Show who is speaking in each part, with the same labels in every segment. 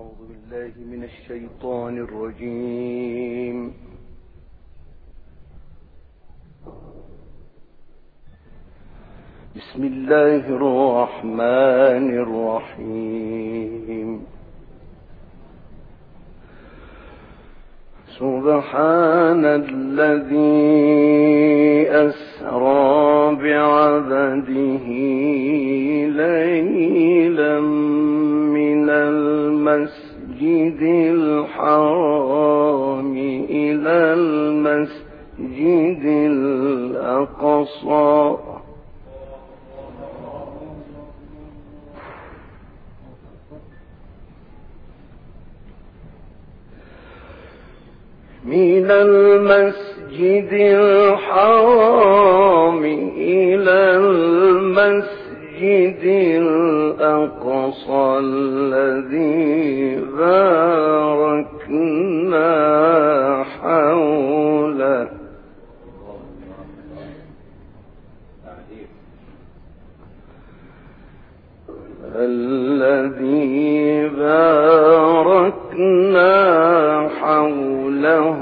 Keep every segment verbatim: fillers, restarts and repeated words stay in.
Speaker 1: أعوذ بالله من الشيطان الرجيم. بسم الله الرحمن الرحيم. سبحان الذي أسرى بعبده ليلا من المسجد الحرام إلى المسجد الأقصى من المسجد الحرام إلى المسجد الأقصى الذي باركنا حوله الذي باركنا حوله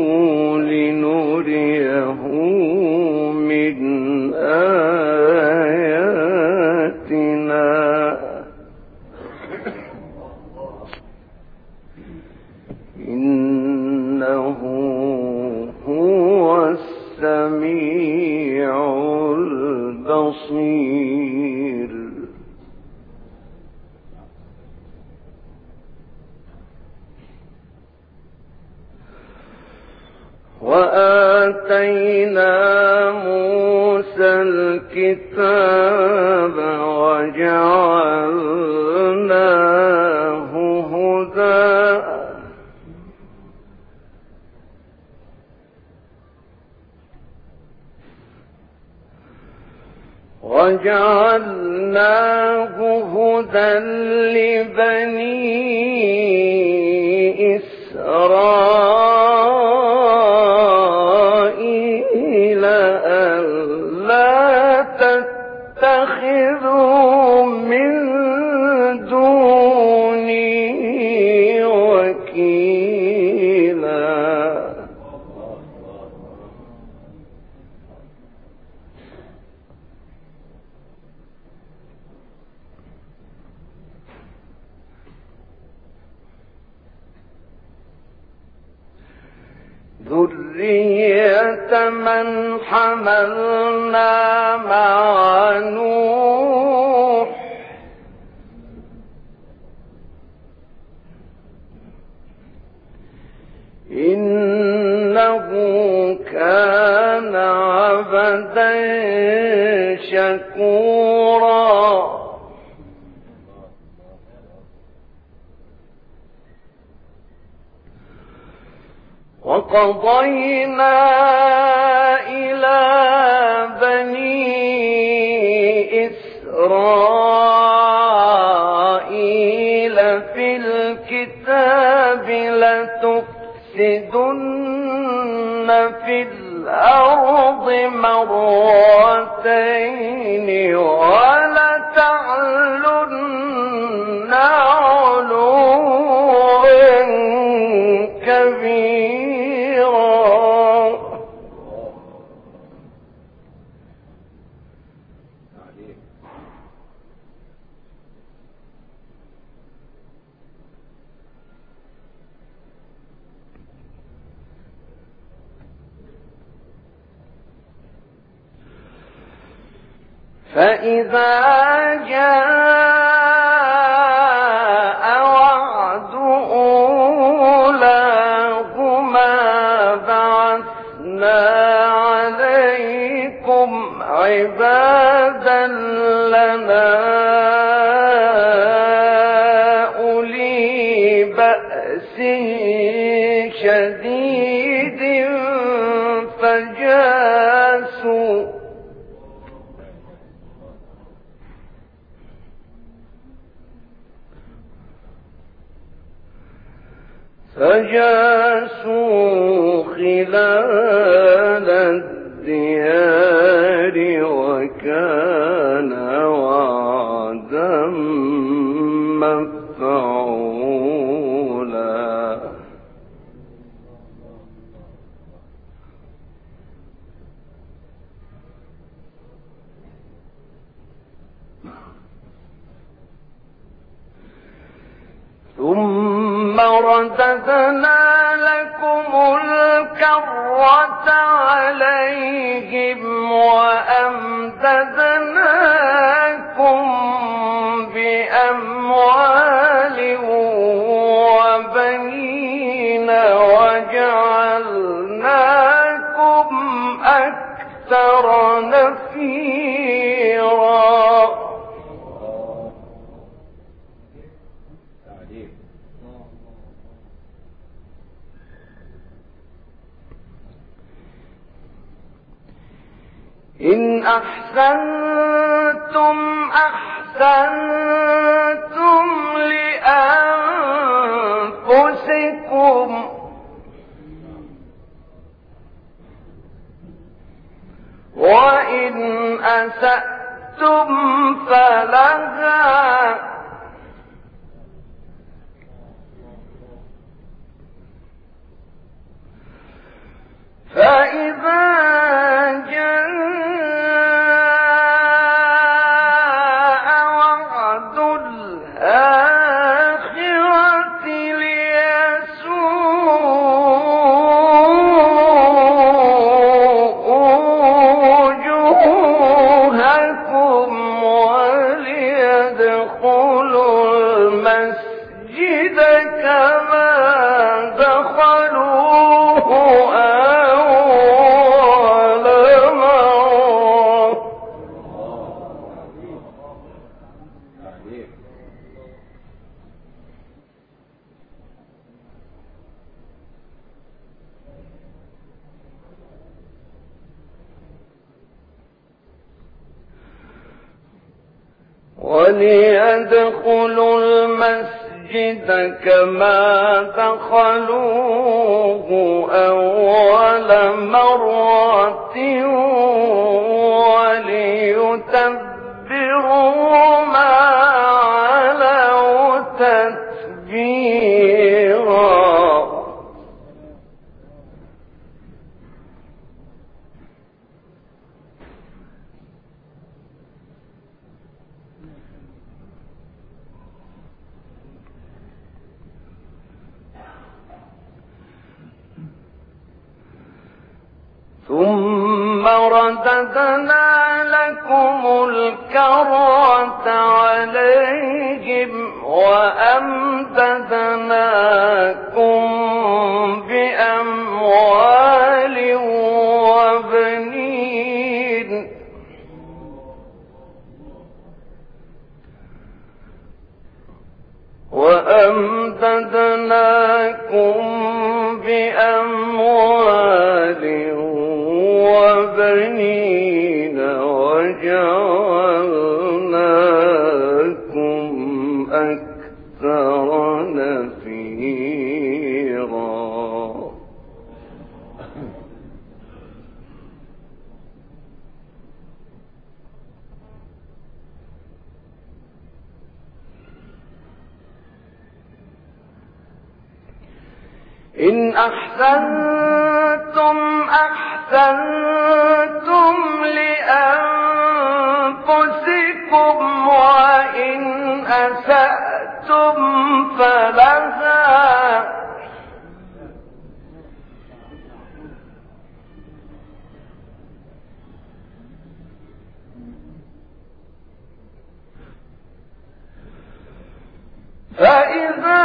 Speaker 1: لنريه من آياتنا إنه هو السميع البصير. وآتينا موسى الكتاب وجعلناه هدى وجعلناه هدى لبني إسرائيل ألا تتخذوا من دوني وكيلا. ذرية من حملنا مع نوح إنه كان عبدا شكورا. وقضينا إلى بني إسرائيل في الكتاب لتفسدن في الأرض مرتين ولتعلن علوا كبيرا. فإذا جاء وعد أولاهما بعثنا عليكم عبادا لنا أولي بأس شديد فجاسوا فجاسوا خلال الديار وكان وعدا مفعولا. رددنا لكم الكرة عليهم وأمددناكم بأموال وبنين وجعلناكم أكثر نفيرا. إن أحسنتم أحسنتم لأنفسكم وإن أسأتم فلها فإذا جاء وعد الآخرة ليسوءوا وجوهكم وليدخلوا المسجد كما دخلوه وليدخلوا المسجد كما دخلوه أول مرة وليتبروا ما علوا تتبيرا. ثم رددنا لكم الكرة عليهم وأمددناكم بأموال وبنين وأمددناكم بأموال وبنين وجعلناكم أكثر نفيرا. إن أحسنتم أحسنتم لأنفسكم وإن أسأتم فلها فإذا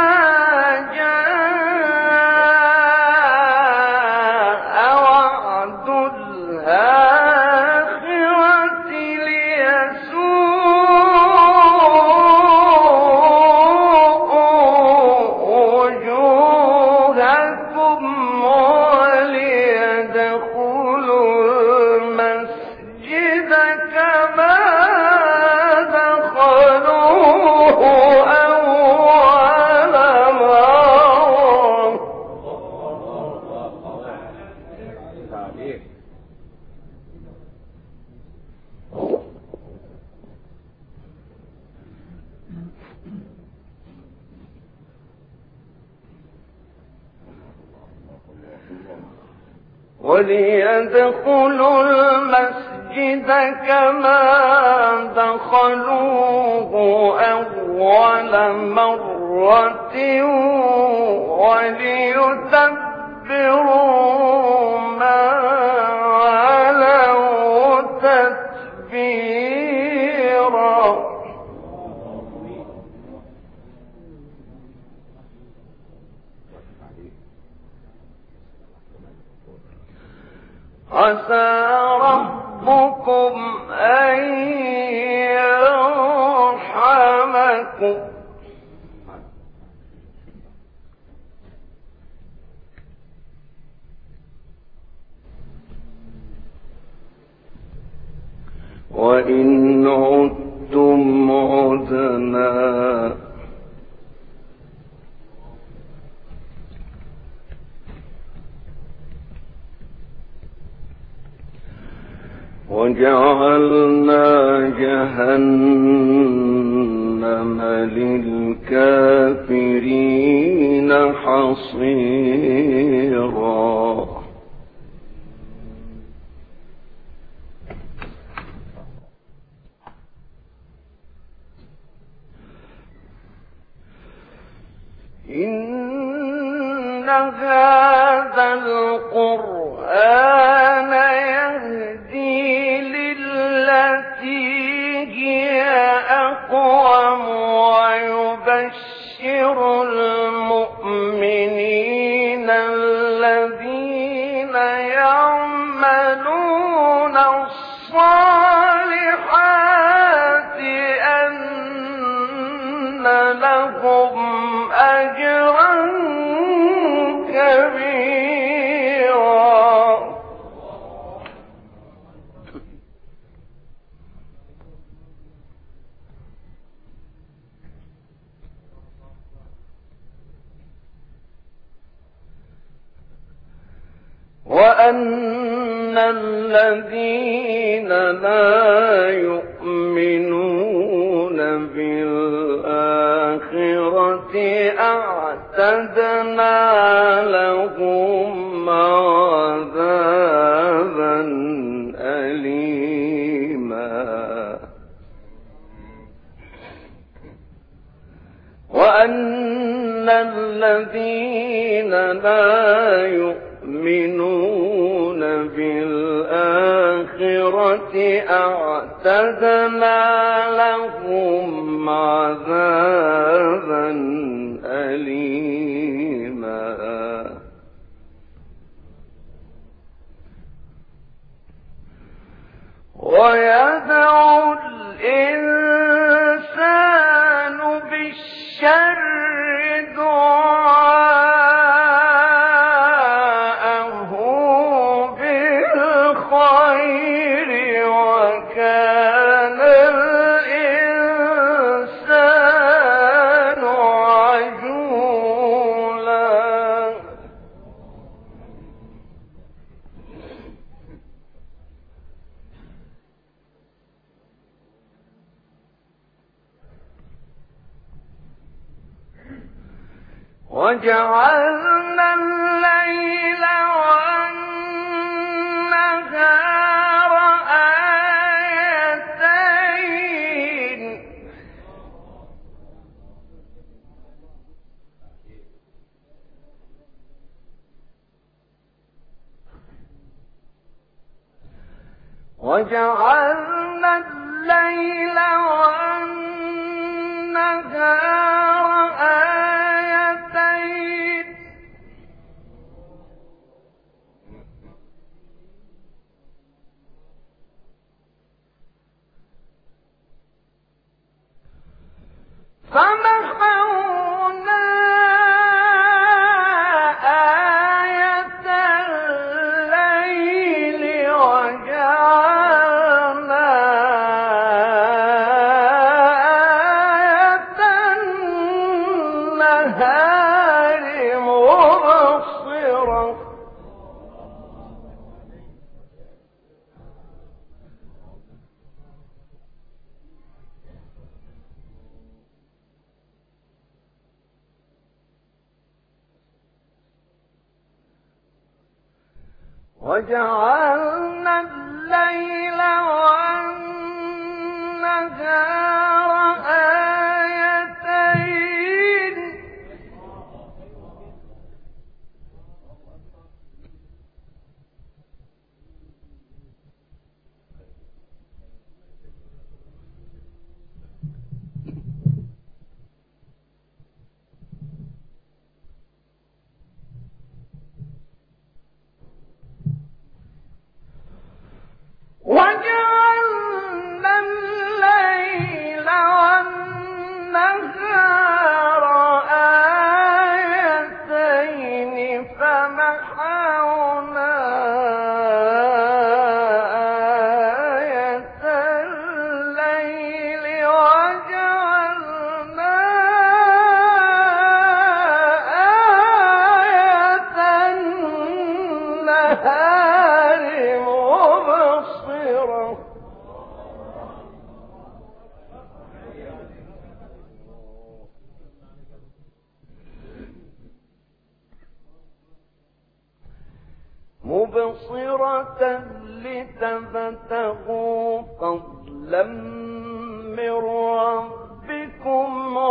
Speaker 1: جاء وعد الآخرة ليسوءوا وجوهكم وليدخلوا المسجد كما دخلوه وليدخلوا المسجد المسجد كما دخلوه أول مرة وليتبروا ما علوا تتبيرا. عسى ربكم أن يرحمكم وإن عدتم عدنا وجعلنا جهنم للكافرين حصيرا. إن هذا القرآن يهدي للتي هي أقوم ويبشر المؤمنين الذين يعملون الصالحات أن لهم أجرا كبيرا. وأن الذين لا يؤمنون بالآخرة أعتدنا لهم عذابا أليما. وأن الذين لا يؤمنون بالآخرة أعتدنا لهم عذابا أليما. ويدعو الإنسان بالشر دعاءه بالخير وكان الإنسان عجولا. وجعلنا الليل والنهار آيتين وجعلنا الليل والنهار آيتين فمحونا آية الليل وجعلنا آية النهار مبصرة. وجعلنا الليل والنهار آيتين وجعلنا الليل والنهار آيتين فمحونا آية الليل وجعلنا آية النهار مبصرة مبصرة لتبتغوا فضلا من ربكم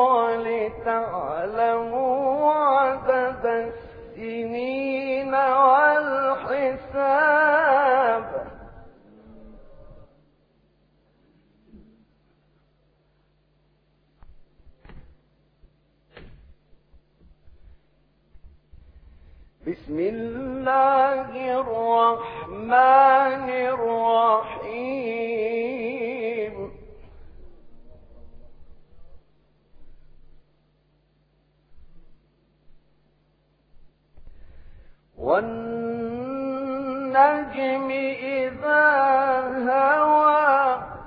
Speaker 1: ولتعلموا عدد السنين والحساب بسم الله الرحمن الرحيم والنجم إذا هوى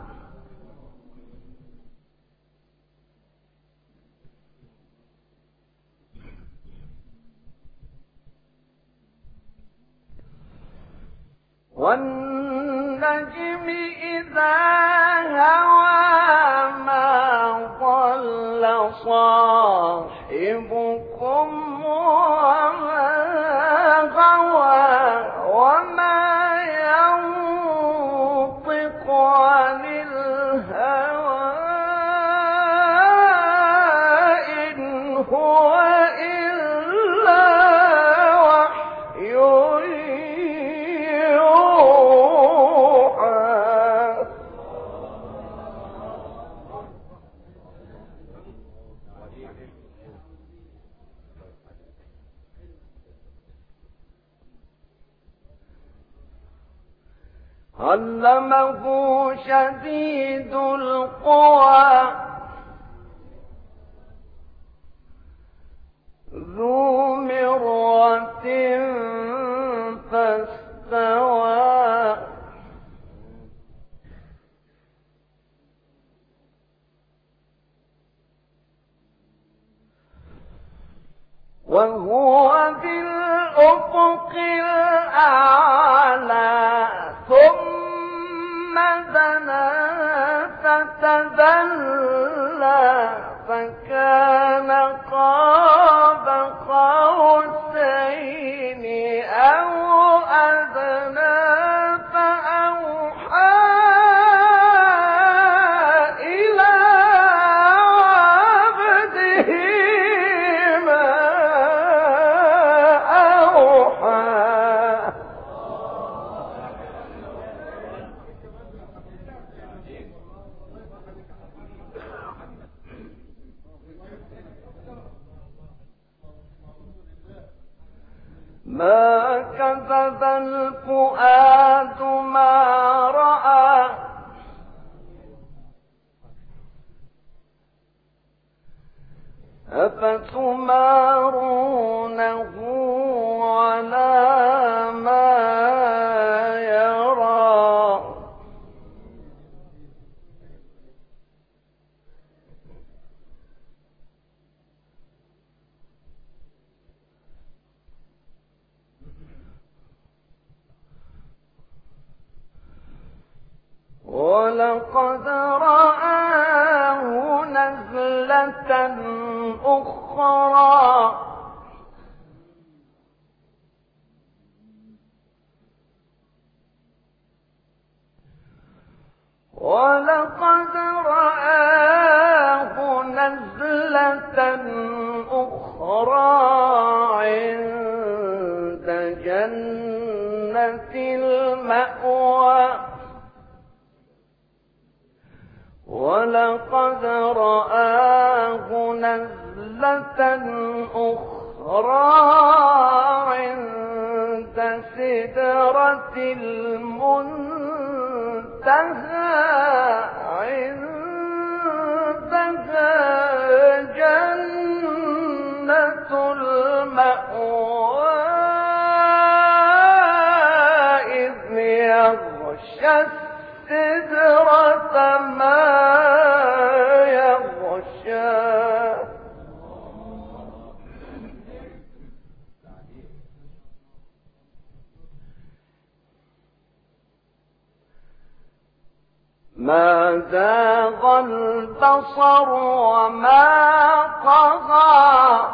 Speaker 1: والنجم إذا هوى ما ضل صاحبكم وما غوى وما ينطق عن الهوى إن هو إلا وحي علمه شديد القوى ذو مرة فاستوى وهو بالأفق الأعلى ثم دنا فتدلى فكان قاب قوسين أو أدنى فأوحى إلى عبده ما أوحى ما كذب الفؤاد ما رأى أفتمارونه على ما يرى ولقد رآه نزلة أخرى ولقد رآه نزلة أخرى عند جنة المأوى ولقد رآه نزلة أخرى عند سدرة المنتهى عندها جنة المأوى إذ يغشى السدرة ما يغشى ما زاغ البصر وما طغى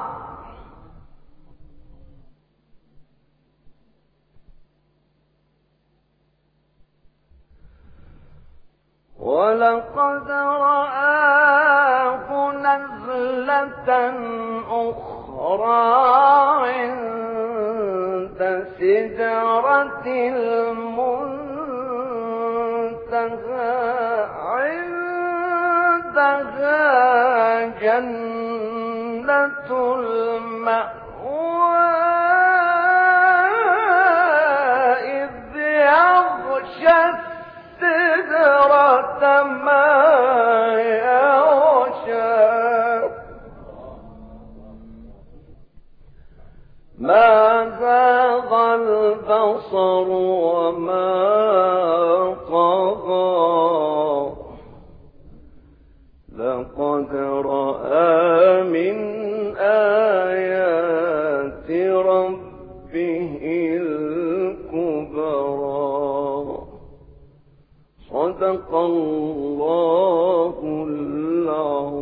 Speaker 1: ولقد رآه نزلة أخرى عند سدرة المنتهى عندها جنة المأوى إذ يغشى السدرة ما يغشى ما زاغ البصر وما طغى لقد رأى من آيات ربه الكبرى صدق الله العظيم.